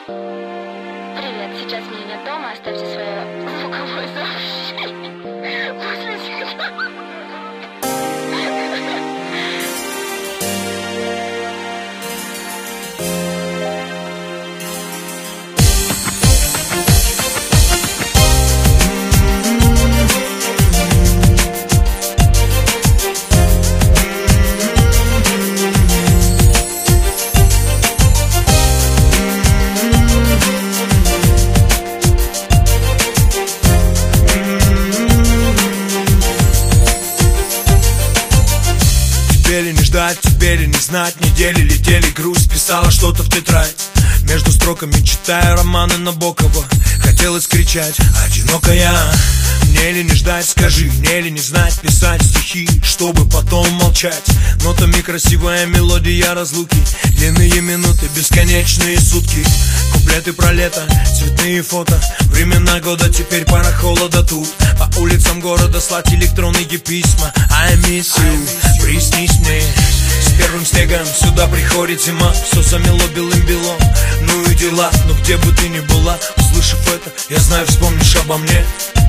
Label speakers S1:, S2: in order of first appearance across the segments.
S1: Привет, сейчас меня нет дома, оставьте свое звуковое сообщение после сигнала.
S2: Теперь и не ждать, теперь и не знать. Недели летели, грусть писала что-то в тетрадь. Между строками читаю романы Набокова. Хотелось кричать, одинокая. Мне ли не ждать, скажи, мне ли не знать. Писать стихи, чтобы потом молчать. Нотами красивая мелодия разлуки. Длинные минуты, бесконечные сутки. Куплеты про лето, цветные фото. Времена года, теперь пора холода тут. По улицам города слать электронные письма. I miss you, приснись мне. С первым снегом сюда приходит зима. Все замело белым-белом, ну и дела. Но где бы ты ни была, услышав это, я знаю, вспомнишь обо мне.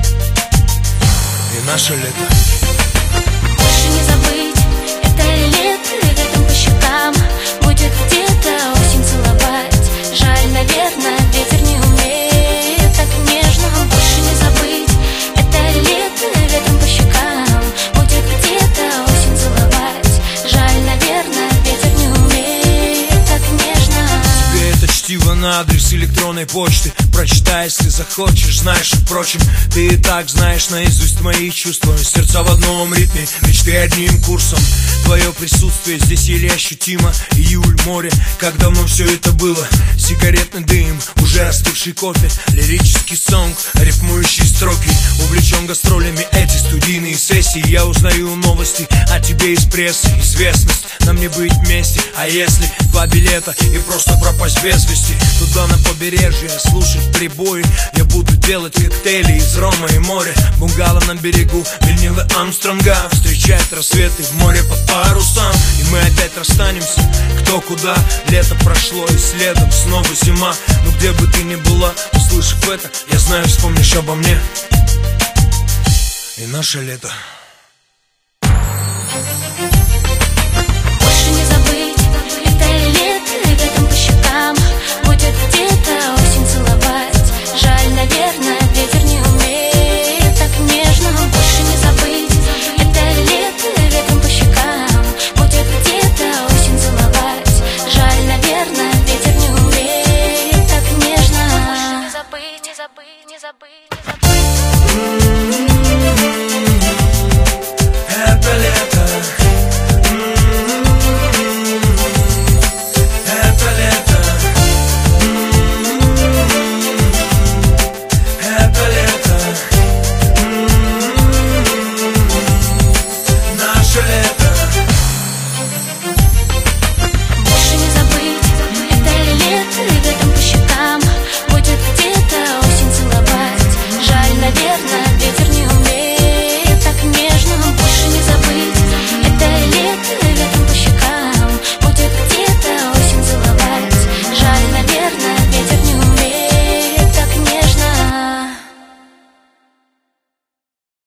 S2: И наше лето.
S1: Больше не забыть, это лето, летом по щекам будет где-то осень целовать. Жаль, наверное, ветер не умеет так нежно. Больше не забыть, это лето, летом по щекам будет где-то осень целовать. Жаль, наверное, ветер не умеет так нежно.
S2: Тебе это чтиво на адрес электронной почты. Прочитай, если захочешь, знаешь, впрочем, ты и так знаешь наизусть мои чувства. Сердца в одном ритме, мечты одним курсом. Твое присутствие здесь еле ощутимо. Июль, море, как давно все это было. Сигаретный дым, уже остывший кофе. Лирический сонг, рифмующие строки. Увлечен гастролями эти студийные сессии. Я узнаю новости о тебе из прессы. Известность, нам не быть вместе. А если 2 билета и просто пропасть без вести? Туда на побережье, слушать прибои. Я буду делать коктейли из рома и моря. Бунгало на берегу, винилы Армстронга. Встречать рассветы в море под парусом. И мы опять расстанемся, кто куда. Лето прошло и следом снова зима. Но где бы ты ни была, услышав это, я знаю, вспомнишь обо мне. И наше лето.